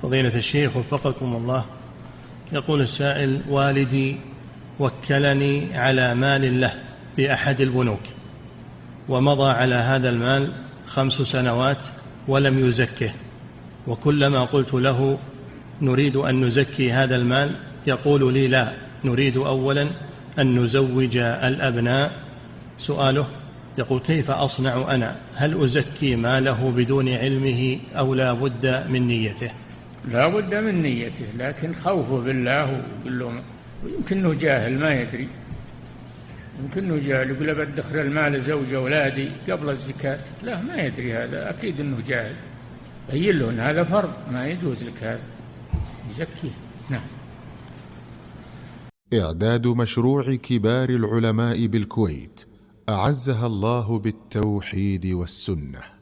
فضيلة الشيخ وفقكم الله، يقول السائل: والدي وكلني على مال له في أحد البنوك، ومضى على هذا المال 5 سنوات ولم يزكه، وكلما قلت له نريد أن نزكي هذا المال يقول لي لا، نريد أولا أن نزوج الأبناء. سؤاله يقول: كيف أصنع أنا؟ هل أزكي ماله بدون علمه أو لا بد من نيته؟ لا بد من نيته، لكن خوفه بالله ويقول له، ويمكن انه جاهل ما يدري، يمكن انه جاهل يقول له بدخر المال زوج اولادي قبل الزكاة، لا ما يدري، هذا اكيد انه جاهل. بين له ان هذا فرض ما يجوز لك هذا، يزكيه. نعم. إعداد مشروع كبار العلماء بالكويت أعزها الله بالتوحيد والسنة.